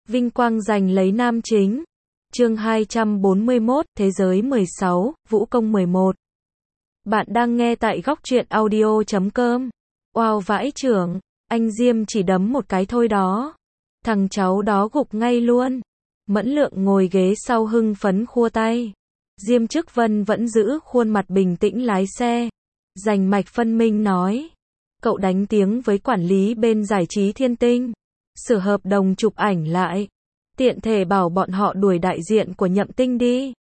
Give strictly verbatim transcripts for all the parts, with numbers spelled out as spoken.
Vinh quang giành lấy nam chính. Chương hai trăm bốn mươi mốt, Thế giới mười sáu, Vũ công mười một. Bạn đang nghe tại góc truyện audio chấm com. Oao vãi chưởng, anh Diêm chỉ đấm một cái thôi đó. Thằng cháu đó gục ngay luôn. Mẫn Lượng ngồi ghế sau hưng phấn khua tay. Diêm Chức Vân vẫn giữ khuôn mặt bình tĩnh lái xe. Rành mạch phân minh nói. Cậu đánh tiếng với quản lý bên giải trí Thiên Tinh. Sửa hợp đồng chụp ảnh lại. Tiện thể bảo bọn họ đuổi đại diện của Nhậm Tinh đi.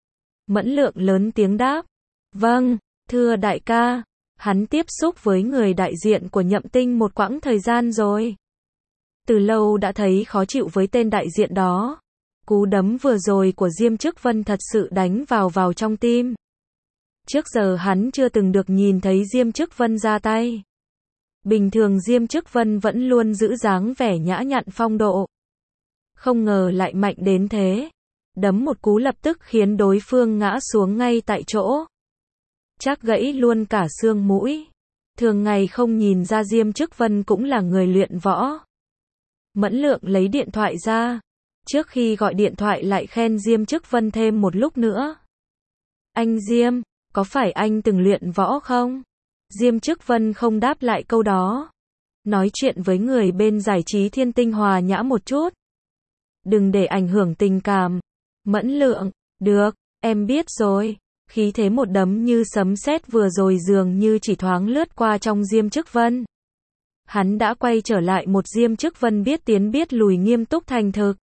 Mẫn Lượng lớn tiếng đáp. Vâng, thưa đại ca. Hắn tiếp xúc với người đại diện của Nhậm Tinh một quãng thời gian rồi. Từ lâu đã thấy khó chịu với tên đại diện đó. Cú đấm vừa rồi của Diêm Chức Vân thật sự đánh vào vào trong tim. Trước giờ hắn chưa từng được nhìn thấy Diêm Chức Vân ra tay. Bình thường Diêm Chức Vân vẫn luôn giữ dáng vẻ nhã nhặn phong độ. Không ngờ lại mạnh đến thế. Đấm một cú lập tức khiến đối phương ngã xuống ngay tại chỗ. Chắc gãy luôn cả xương mũi. Thường ngày không nhìn ra Diêm Chức Vân cũng là người luyện võ. Mẫn Lượng lấy điện thoại ra. Trước khi gọi điện thoại lại khen Diêm Chức Vân thêm một lúc nữa. Anh Diêm, có phải anh từng luyện võ không? Diêm Chức Vân không đáp lại câu đó. Nói chuyện với người bên giải trí Thiên Tinh hòa nhã một chút. Đừng để ảnh hưởng tình cảm. Mẫn Lượng, được, em biết rồi. Khí thế một đấm như sấm sét vừa rồi dường như chỉ thoáng lướt qua trong Diêm Chức Vân. Hắn đã quay trở lại một Diêm Chức Vân biết tiến biết lùi nghiêm túc thành thực.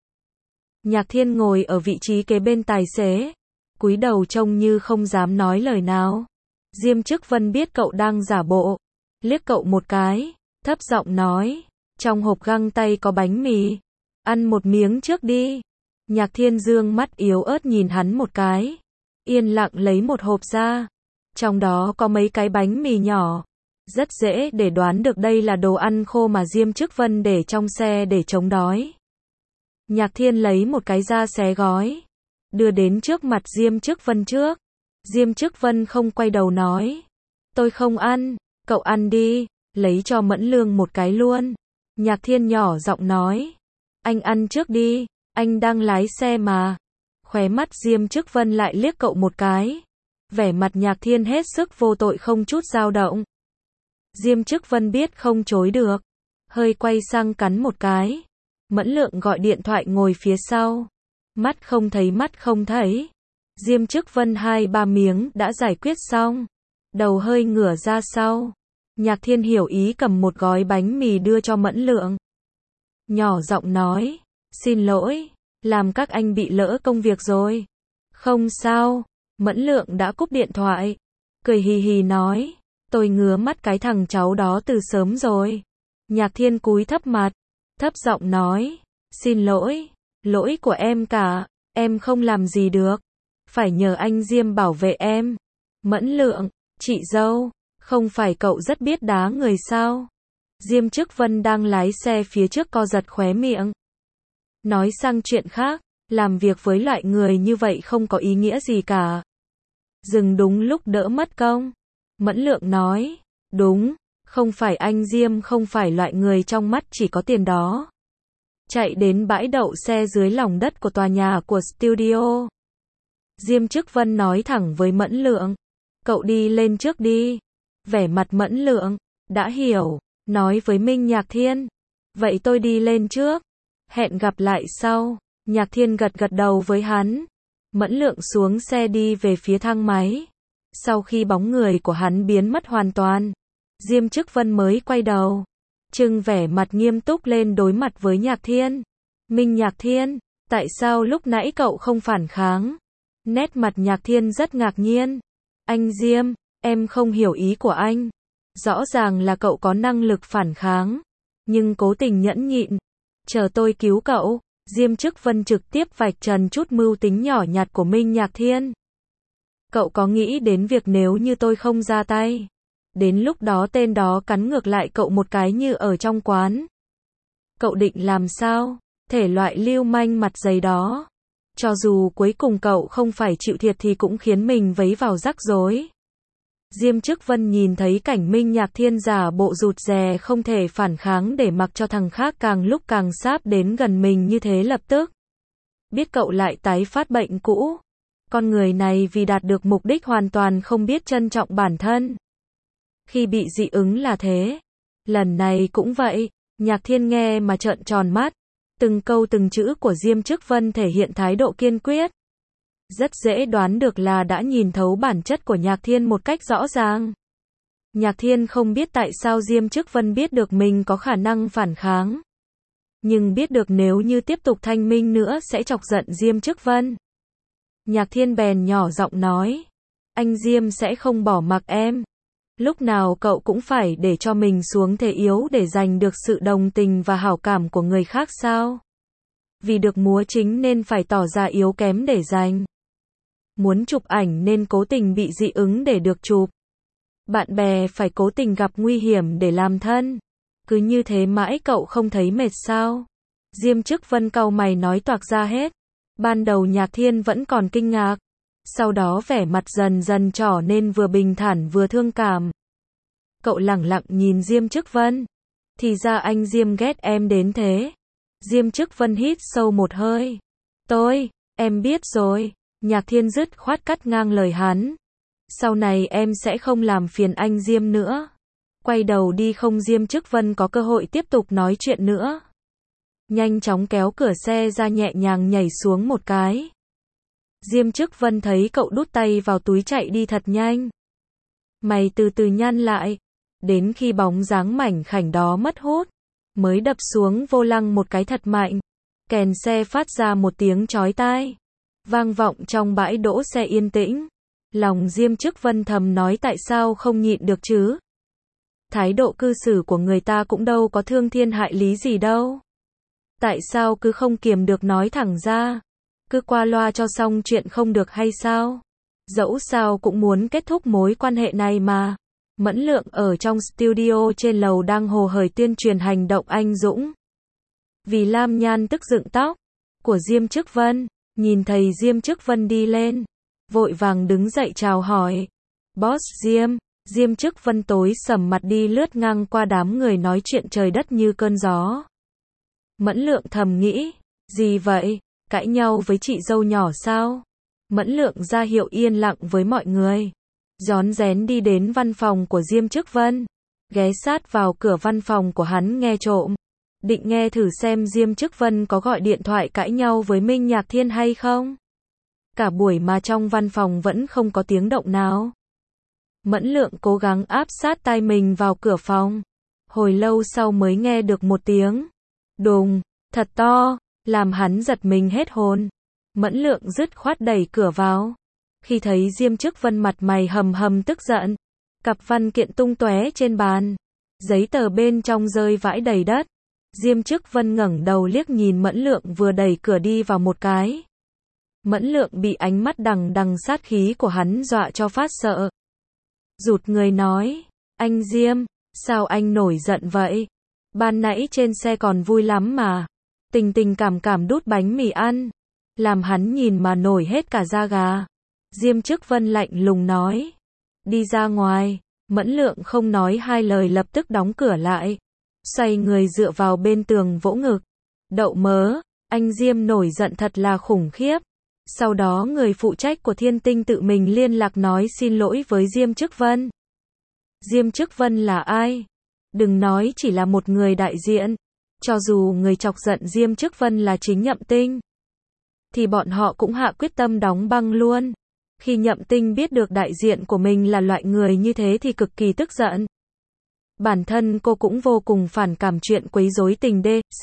Nhạc Thiên ngồi ở vị trí kế bên tài xế. Cúi đầu trông như không dám nói lời nào. Diêm Chức Vân biết cậu đang giả bộ. Liếc cậu một cái. Thấp giọng nói. Trong hộp găng tay có bánh mì. Ăn một miếng trước đi. Nhạc Thiên dương mắt yếu ớt nhìn hắn một cái. Yên lặng lấy một hộp ra. Trong đó có mấy cái bánh mì nhỏ. Rất dễ để đoán được đây là đồ ăn khô mà Diêm Chức Vân để trong xe để chống đói. Nhạc Thiên lấy một cái ra xé gói. Đưa đến trước mặt Diêm Chức Vân trước. Diêm Chức Vân không quay đầu nói. Tôi không ăn, cậu ăn đi, lấy cho Mẫn Lương một cái luôn. Nhạc Thiên nhỏ giọng nói. Anh ăn trước đi, anh đang lái xe mà. Khóe mắt Diêm Chức Vân lại liếc cậu một cái. Vẻ mặt Nhạc Thiên hết sức vô tội không chút dao động. Diêm Chức Vân biết không chối được. Hơi quay sang cắn một cái. Mẫn Lượng gọi điện thoại ngồi phía sau. Mắt không thấy mắt không thấy. Diêm Chức Vân hai ba miếng đã giải quyết xong. Đầu hơi ngửa ra sau. Nhạc Thiên hiểu ý cầm một gói bánh mì đưa cho Mẫn Lượng. Nhỏ giọng nói. Xin lỗi, làm các anh bị lỡ công việc rồi. Không sao. Mẫn Lượng đã cúp điện thoại. Cười hì hì nói. Tôi ngứa mắt cái thằng cháu đó từ sớm rồi. Nhạc Thiên cúi thấp mặt. Thấp giọng nói. Xin lỗi. Lỗi của em cả. Em không làm gì được. Phải nhờ anh Diêm bảo vệ em. Mẫn Lượng, chị dâu, không phải cậu rất biết đá người sao? Diêm Chức Vân đang lái xe phía trước co giật khóe miệng. Nói sang chuyện khác, làm việc với loại người như vậy không có ý nghĩa gì cả. Dừng đúng lúc đỡ mất công. Mẫn Lượng nói, đúng, không phải anh Diêm không phải loại người trong mắt chỉ có tiền đó. Chạy đến bãi đậu xe dưới lòng đất của tòa nhà của studio. Diêm Chức Vân nói thẳng với Mẫn Lượng. Cậu đi lên trước đi. Vẻ mặt Mẫn Lượng. Đã hiểu. Nói với Minh Nhạc Thiên. Vậy tôi đi lên trước. Hẹn gặp lại sau. Nhạc Thiên gật gật đầu với hắn. Mẫn Lượng xuống xe đi về phía thang máy. Sau khi bóng người của hắn biến mất hoàn toàn. Diêm Chức Vân mới quay đầu. Trưng vẻ mặt nghiêm túc lên đối mặt với Nhạc Thiên. Minh Nhạc Thiên. Tại sao lúc nãy cậu không phản kháng? Nét mặt Nhạc Thiên rất ngạc nhiên. Anh Diêm, em không hiểu ý của anh. Rõ ràng là cậu có năng lực phản kháng. Nhưng cố tình nhẫn nhịn. Chờ tôi cứu cậu. Diêm Chức Vân trực tiếp vạch trần chút mưu tính nhỏ nhặt của Minh Nhạc Thiên. Cậu có nghĩ đến việc nếu như tôi không ra tay. Đến lúc đó tên đó cắn ngược lại cậu một cái như ở trong quán. Cậu định làm sao? Thể loại lưu manh mặt dày đó. Cho dù cuối cùng cậu không phải chịu thiệt thì cũng khiến mình vấy vào rắc rối. Diêm Chức Vân nhìn thấy cảnh Minh Nhạc Thiên giả bộ rụt rè không thể phản kháng để mặc cho thằng khác càng lúc càng sáp đến gần mình như thế lập tức biết cậu lại tái phát bệnh cũ. Con người này vì đạt được mục đích hoàn toàn không biết trân trọng bản thân. Khi bị dị ứng là thế. Lần này cũng vậy, Nhạc Thiên nghe mà trợn tròn mắt. Từng câu từng chữ của Diêm Chức Vân thể hiện thái độ kiên quyết. Rất dễ đoán được là đã nhìn thấu bản chất của Nhạc Thiên một cách rõ ràng. Nhạc Thiên không biết tại sao Diêm Chức Vân biết được mình có khả năng phản kháng. Nhưng biết được nếu như tiếp tục thanh minh nữa sẽ chọc giận Diêm Chức Vân. Nhạc Thiên bèn nhỏ giọng nói. Anh Diêm sẽ không bỏ mặc em. Lúc nào cậu cũng phải để cho mình xuống thế yếu để giành được sự đồng tình và hảo cảm của người khác sao? Vì được múa chính nên phải tỏ ra yếu kém để giành. Muốn chụp ảnh nên cố tình bị dị ứng để được chụp. Bạn bè phải cố tình gặp nguy hiểm để làm thân. Cứ như thế mãi cậu không thấy mệt sao? Diêm Chức Vân cau mày nói toạc ra hết. Ban đầu Nhạc Thiên vẫn còn kinh ngạc. Sau đó vẻ mặt dần dần trở nên vừa bình thản vừa thương cảm. Cậu lẳng lặng nhìn Diêm Chức Vân. Thì ra anh Diêm ghét em đến thế. Diêm Chức Vân hít sâu một hơi. Tôi, em biết rồi. Nhạc Thiên dứt khoát cắt ngang lời hắn. Sau này em sẽ không làm phiền anh Diêm nữa. Quay đầu đi không Diêm Chức Vân có cơ hội tiếp tục nói chuyện nữa. Nhanh chóng kéo cửa xe ra nhẹ nhàng nhảy xuống một cái. Diêm Chức Vân thấy cậu đút tay vào túi chạy đi thật nhanh. Mày từ từ nhăn lại. Đến khi bóng dáng mảnh khảnh đó mất hút. Mới đập xuống vô lăng một cái thật mạnh. Kèn xe phát ra một tiếng chói tai. Vang vọng trong bãi đỗ xe yên tĩnh. Lòng Diêm Chức Vân thầm nói tại sao không nhịn được chứ. Thái độ cư xử của người ta cũng đâu có thương thiên hại lý gì đâu. Tại sao cứ không kiềm được nói thẳng ra. Cứ qua loa cho xong chuyện không được hay sao? Dẫu sao cũng muốn kết thúc mối quan hệ này mà. Mẫn Lượng ở trong studio trên lầu đang hồ hởi tuyên truyền hành động anh dũng. Vì Lam Nhan tức dựng tóc của Diêm Chức Vân, nhìn thấy Diêm Chức Vân đi lên, vội vàng đứng dậy chào hỏi. Boss Diêm, Diêm Chức Vân tối sầm mặt đi lướt ngang qua đám người nói chuyện trời đất như cơn gió. Mẫn Lượng thầm nghĩ, gì vậy, cãi nhau với chị dâu nhỏ sao? Mẫn Lượng ra hiệu yên lặng với mọi người. Rón rén đi đến văn phòng của Diêm Chức Vân. Ghé sát vào cửa văn phòng của hắn nghe trộm. Định nghe thử xem Diêm Chức Vân có gọi điện thoại cãi nhau với Minh Nhạc Thiên hay không. Cả buổi mà trong văn phòng vẫn không có tiếng động nào. Mẫn Lượng cố gắng áp sát tai mình vào cửa phòng. Hồi lâu sau mới nghe được một tiếng đùng, thật to, làm hắn giật mình hết hồn. Mẫn Lượng dứt khoát đẩy cửa vào. Khi thấy Diêm Chức Vân mặt mày hầm hầm tức giận, cặp văn kiện tung tóe trên bàn, giấy tờ bên trong rơi vãi đầy đất. Diêm Chức Vân ngẩng đầu liếc nhìn Mẫn Lượng vừa đẩy cửa đi vào một cái. Mẫn Lượng bị ánh mắt đằng đằng sát khí của hắn dọa cho phát sợ. Rụt người nói, anh Diêm, sao anh nổi giận vậy? Ban nãy trên xe còn vui lắm mà. Tình tình cảm cảm đút bánh mì ăn, làm hắn nhìn mà nổi hết cả da gà. Diêm Chức Vân lạnh lùng nói, đi ra ngoài. Mẫn Lượng không nói hai lời lập tức đóng cửa lại. Xoay người dựa vào bên tường vỗ ngực. Đậu mớ, anh Diêm nổi giận thật là khủng khiếp. Sau đó người phụ trách của Thiên Tinh tự mình liên lạc nói xin lỗi với Diêm Chức Vân. Diêm Chức Vân là ai? Đừng nói chỉ là một người đại diện. Cho dù người chọc giận Diêm Chức Vân là chính Nhậm Tinh, thì bọn họ cũng hạ quyết tâm đóng băng luôn. Khi Nhậm Tinh biết được đại diện của mình là loại người như thế thì cực kỳ tức giận. Bản thân cô cũng vô cùng phản cảm chuyện quấy rối tình D, C.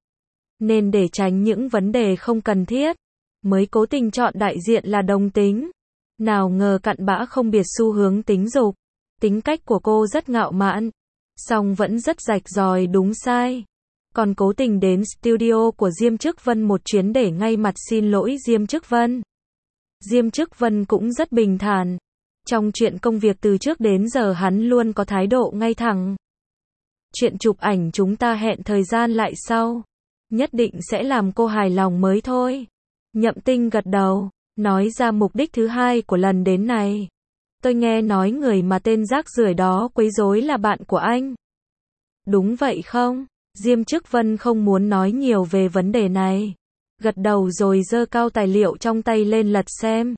Nên để tránh những vấn đề không cần thiết, mới cố tình chọn đại diện là đồng tính. Nào ngờ cặn bã không biệt xu hướng tính dục. Tính cách của cô rất ngạo mạn, song vẫn rất rạch ròi đúng sai. Còn cố tình đến studio của Diêm Chức Vân một chuyến để ngay mặt xin lỗi Diêm Chức Vân. Diêm Chức Vân cũng rất bình thản. Trong chuyện công việc từ trước đến giờ hắn luôn có thái độ ngay thẳng. Chuyện chụp ảnh chúng ta hẹn thời gian lại sau. Nhất định sẽ làm cô hài lòng mới thôi. Nhậm Tinh gật đầu, nói ra mục đích thứ hai của lần đến này. Tôi nghe nói người mà tên rác rưởi đó quấy rối là bạn của anh. Đúng vậy không? Diêm Chức Vân không muốn nói nhiều về vấn đề này. Gật đầu rồi giơ cao tài liệu trong tay lên lật xem.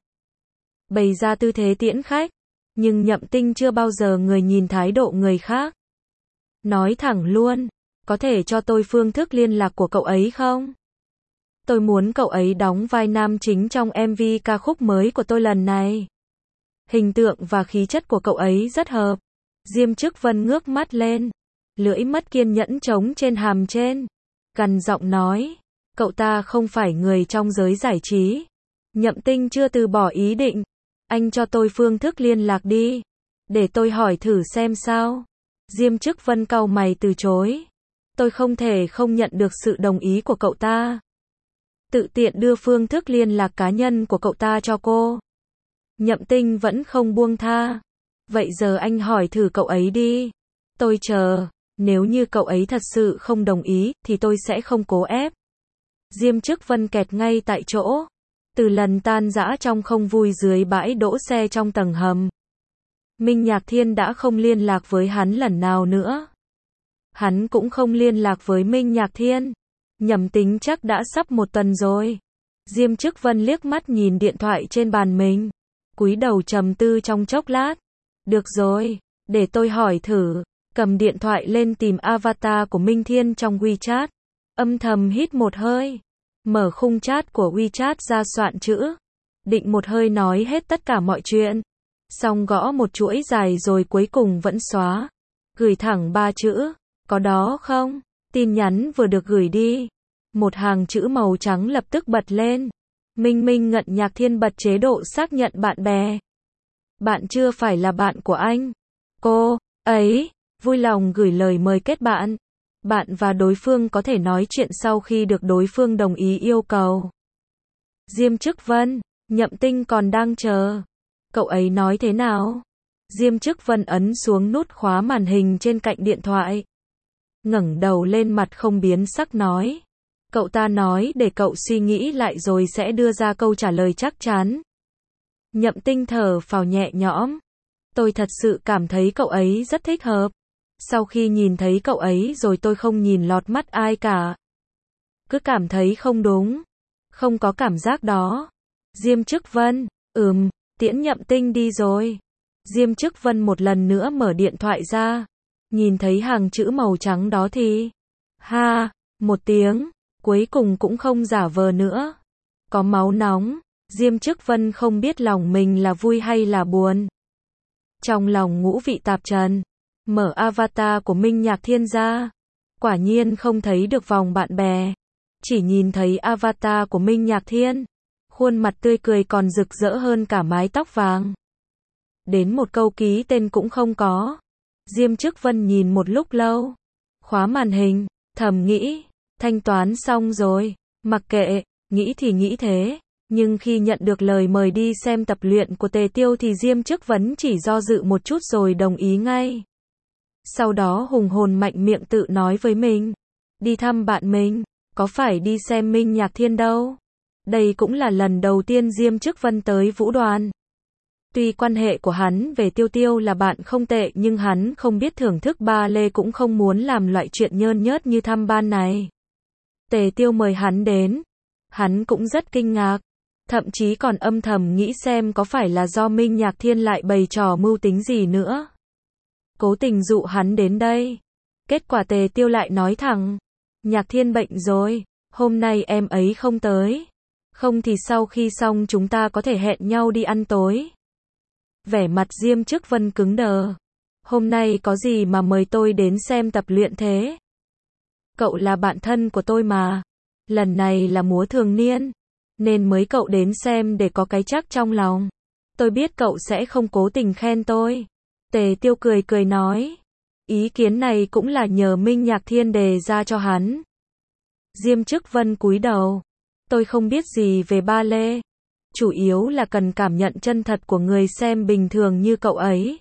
Bày ra tư thế tiễn khách. Nhưng Nhậm Tinh chưa bao giờ người nhìn thái độ người khác. Nói thẳng luôn, có thể cho tôi phương thức liên lạc của cậu ấy không? Tôi muốn cậu ấy đóng vai nam chính trong em vê ca khúc mới của tôi lần này. Hình tượng và khí chất của cậu ấy rất hợp. Diêm Chức Vân ngước mắt lên, lưỡi mất kiên nhẫn trống trên hàm trên, gằn giọng nói, cậu ta không phải người trong giới giải trí. Nhậm Tinh chưa từ bỏ ý định, anh cho tôi phương thức liên lạc đi, để tôi hỏi thử xem sao. Diêm Chức Vân cau mày từ chối, tôi không thể không nhận được sự đồng ý của cậu ta. Tự tiện đưa phương thức liên lạc cá nhân của cậu ta cho cô. Nhậm Tinh vẫn không buông tha. Vậy giờ anh hỏi thử cậu ấy đi. Tôi chờ, nếu như cậu ấy thật sự không đồng ý, thì tôi sẽ không cố ép. Diêm Chức Vân kẹt ngay tại chỗ. Từ lần tan rã trong không vui dưới bãi đỗ xe trong tầng hầm, Minh Nhạc Thiên đã không liên lạc với hắn lần nào nữa. Hắn cũng không liên lạc với Minh Nhạc Thiên. Nhầm tính chắc đã sắp một tuần rồi. Diêm Chức Vân liếc mắt nhìn điện thoại trên bàn mình, cúi đầu trầm tư trong chốc lát. Được rồi, để tôi hỏi thử. Cầm điện thoại lên tìm avatar của Minh Thiên trong WeChat. Âm thầm hít một hơi. Mở khung chat của WeChat ra soạn chữ. Định một hơi nói hết tất cả mọi chuyện. Xong gõ một chuỗi dài rồi cuối cùng vẫn xóa. Gửi thẳng ba chữ. Có đó không? Tin nhắn vừa được gửi đi. Một hàng chữ màu trắng lập tức bật lên. Minh Minh Ngận Nhạc Thiên bật chế độ xác nhận bạn bè. Bạn chưa phải là bạn của anh. Cô ấy vui lòng gửi lời mời kết bạn. Bạn và đối phương có thể nói chuyện sau khi được đối phương đồng ý yêu cầu. Diêm Chức Vân, Nhậm Tinh còn đang chờ. Cậu ấy nói thế nào? Diêm Chức Vân ấn xuống nút khóa màn hình trên cạnh điện thoại. Ngẩng đầu lên mặt không biến sắc nói. Cậu ta nói để cậu suy nghĩ lại rồi sẽ đưa ra câu trả lời chắc chắn. Nhậm Tinh thở phào nhẹ nhõm. Tôi thật sự cảm thấy cậu ấy rất thích hợp. Sau khi nhìn thấy cậu ấy rồi tôi không nhìn lọt mắt ai cả. Cứ cảm thấy không đúng. Không có cảm giác đó. Diêm Chức Vân, ừm, tiễn Nhậm Tinh đi rồi. Diêm Chức Vân một lần nữa mở điện thoại ra. Nhìn thấy hàng chữ màu trắng đó thì ha, một tiếng, cuối cùng cũng không giả vờ nữa. Có máu nóng. Diêm Chức Vân không biết lòng mình là vui hay là buồn. Trong lòng ngũ vị tạp trần. Mở avatar của Minh Nhạc Thiên ra. Quả nhiên không thấy được vòng bạn bè. Chỉ nhìn thấy avatar của Minh Nhạc Thiên. Khuôn mặt tươi cười còn rực rỡ hơn cả mái tóc vàng. Đến một câu ký tên cũng không có. Diêm Chức Vân nhìn một lúc lâu. Khóa màn hình, thầm nghĩ. Thanh toán xong rồi. Mặc kệ, nghĩ thì nghĩ thế. Nhưng khi nhận được lời mời đi xem tập luyện của Tề Tiêu thì Diêm Chức Vân chỉ do dự một chút rồi đồng ý ngay. Sau đó hùng hồn mạnh miệng tự nói với mình. Đi thăm bạn mình, có phải đi xem Minh Nhạc Thiên đâu. Đây cũng là lần đầu tiên Diêm Chức Vân tới Vũ Đoàn. Tuy quan hệ của hắn về Tiêu Tiêu là bạn không tệ nhưng hắn không biết thưởng thức ba lê cũng không muốn làm loại chuyện nhơn nhớt như thăm ban này. Tề Tiêu mời hắn đến. Hắn cũng rất kinh ngạc. Thậm chí còn âm thầm nghĩ xem có phải là do Minh Nhạc Thiên lại bày trò mưu tính gì nữa. Cố tình dụ hắn đến đây. Kết quả Tề Tiêu lại nói thẳng. Nhạc Thiên bệnh rồi, hôm nay em ấy không tới. Không thì sau khi xong chúng ta có thể hẹn nhau đi ăn tối. Vẻ mặt Diêm Chức Vân cứng đờ. Hôm nay có gì mà mời tôi đến xem tập luyện thế? Cậu là bạn thân của tôi mà. Lần này là múa thường niên. Nên mới cậu đến xem để có cái chắc trong lòng. Tôi biết cậu sẽ không cố tình khen tôi. Tề Tiêu cười cười nói. Ý kiến này cũng là nhờ Minh Nhạc Thiên đề ra cho hắn. Diêm Chức Vân cúi đầu. Tôi không biết gì về ba lê. Chủ yếu là cần cảm nhận chân thật của người xem bình thường như cậu ấy.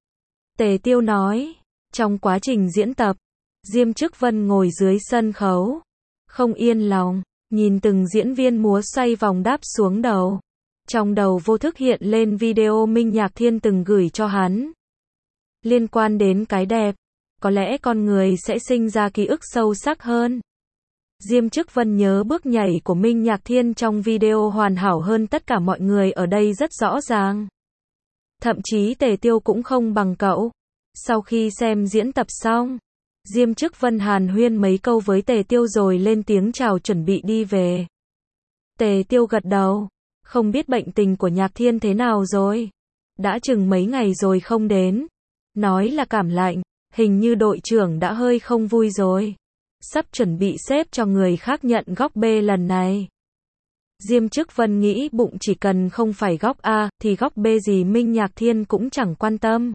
Tề Tiêu nói. Trong quá trình diễn tập, Diêm Chức Vân ngồi dưới sân khấu. Không yên lòng, nhìn từng diễn viên múa xoay vòng đáp xuống đầu. Trong đầu vô thức hiện lên video Minh Nhạc Thiên từng gửi cho hắn. Liên quan đến cái đẹp, có lẽ con người sẽ sinh ra ký ức sâu sắc hơn. Diêm Chức Vân nhớ bước nhảy của Minh Nhạc Thiên trong video hoàn hảo hơn tất cả mọi người ở đây rất rõ ràng. Thậm chí Tề Tiêu cũng không bằng cậu. Sau khi xem diễn tập xong, Diêm Chức Vân hàn huyên mấy câu với Tề Tiêu rồi lên tiếng chào chuẩn bị đi về. Tề Tiêu gật đầu, không biết bệnh tình của Nhạc Thiên thế nào rồi. Đã chừng mấy ngày rồi không đến. Nói là cảm lạnh, hình như đội trưởng đã hơi không vui rồi. Sắp chuẩn bị xếp cho người khác nhận góc B lần này. Diêm Chức Vân nghĩ bụng chỉ cần không phải góc A, thì góc B gì Minh Nhạc Thiên cũng chẳng quan tâm.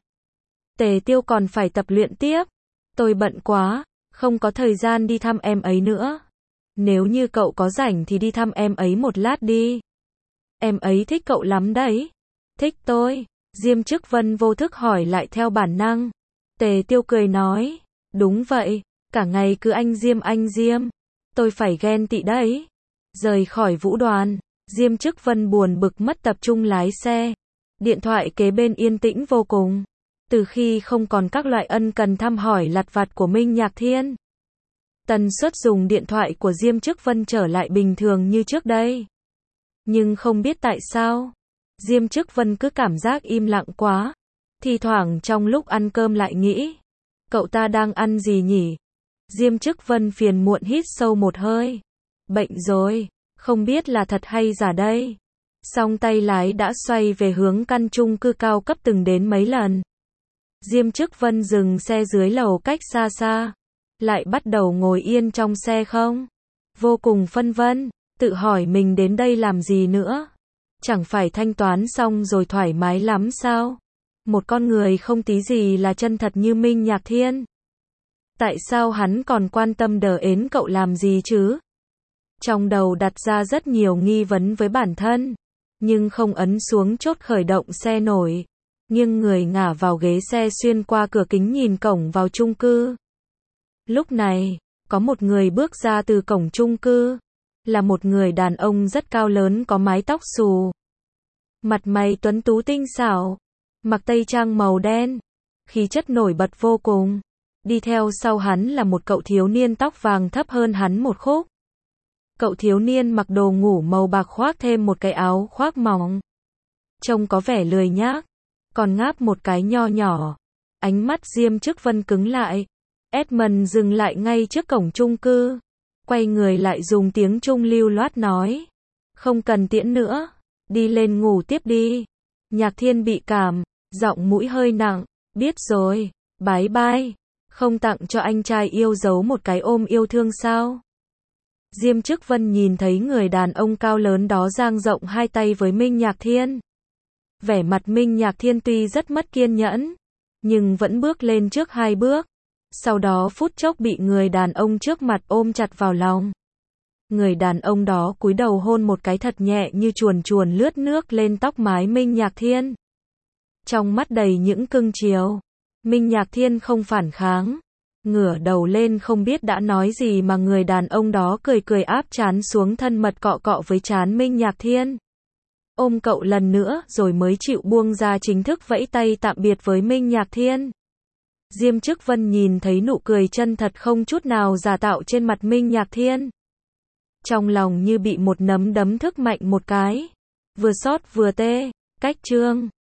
Tề Tiêu còn phải tập luyện tiếp. Tôi bận quá, không có thời gian đi thăm em ấy nữa. Nếu như cậu có rảnh thì đi thăm em ấy một lát đi. Em ấy thích cậu lắm đấy. Thích tôi? Diêm Chức Vân vô thức hỏi lại theo bản năng. Tề Tiêu cười nói, đúng vậy, cả ngày cứ anh Diêm anh Diêm. Tôi phải ghen tị đấy. Rời khỏi vũ đoàn, Diêm Chức Vân buồn bực mất tập trung lái xe. Điện thoại kế bên yên tĩnh vô cùng. Từ khi không còn các loại ân cần thăm hỏi lặt vặt của Minh Nhạc Thiên, tần suất dùng điện thoại của Diêm Chức Vân trở lại bình thường như trước đây. Nhưng không biết tại sao, Diêm Chức Vân cứ cảm giác im lặng quá. Thì thoảng trong lúc ăn cơm lại nghĩ, cậu ta đang ăn gì nhỉ? Diêm Chức Vân phiền muộn hít sâu một hơi. Bệnh rồi, không biết là thật hay giả đây. Song tay lái đã xoay về hướng căn chung cư cao cấp từng đến mấy lần. Diêm Chức Vân dừng xe dưới lầu cách xa xa. Lại bắt đầu ngồi yên trong xe không? Vô cùng phân vân, tự hỏi mình đến đây làm gì nữa? Chẳng phải thanh toán xong rồi thoải mái lắm sao? Một con người không tí gì là chân thật như Minh Nhạc Thiên. Tại sao hắn còn quan tâm đờ ến cậu làm gì chứ? Trong đầu đặt ra rất nhiều nghi vấn với bản thân, nhưng không ấn xuống chốt khởi động xe nổi. Nhưng người ngả vào ghế xe xuyên qua cửa kính nhìn cổng vào chung cư. Lúc này, có một người bước ra từ cổng chung cư. Là một người đàn ông rất cao lớn có mái tóc xù. Mặt mày tuấn tú tinh xảo. Mặc tây trang màu đen. Khí chất nổi bật vô cùng. Đi theo sau hắn là một cậu thiếu niên tóc vàng thấp hơn hắn một khúc. Cậu thiếu niên mặc đồ ngủ màu bạc khoác thêm một cái áo khoác mỏng. Trông có vẻ lười nhác. Còn ngáp một cái nho nhỏ. Ánh mắt Diêm Chức Vân cứng lại. Edmund dừng lại ngay trước cổng chung cư. Quay người lại dùng tiếng Trung lưu loát nói. Không cần tiễn nữa. Đi lên ngủ tiếp đi. Nhạc Thiên bị cảm. Giọng mũi hơi nặng. Biết rồi. Bye bye. Không tặng cho anh trai yêu dấu một cái ôm yêu thương sao? Diêm Chức Vân nhìn thấy người đàn ông cao lớn đó dang rộng hai tay với Minh Nhạc Thiên. Vẻ mặt Minh Nhạc Thiên tuy rất mất kiên nhẫn, nhưng vẫn bước lên trước hai bước. Sau đó phút chốc bị người đàn ông trước mặt ôm chặt vào lòng. Người đàn ông đó cúi đầu hôn một cái thật nhẹ như chuồn chuồn lướt nước lên tóc mái Minh Nhạc Thiên. Trong mắt đầy những cưng chiều. Minh Nhạc Thiên không phản kháng. Ngửa đầu lên không biết đã nói gì mà người đàn ông đó cười cười áp trán xuống thân mật cọ cọ với trán Minh Nhạc Thiên. Ôm cậu lần nữa rồi mới chịu buông ra chính thức vẫy tay tạm biệt với Minh Nhạc Thiên. Diêm Chức Vân nhìn thấy nụ cười chân thật không chút nào giả tạo trên mặt Minh Nhạc Thiên. Trong lòng như bị một nắm đấm thức mạnh một cái. Vừa xót vừa tê. Cách chương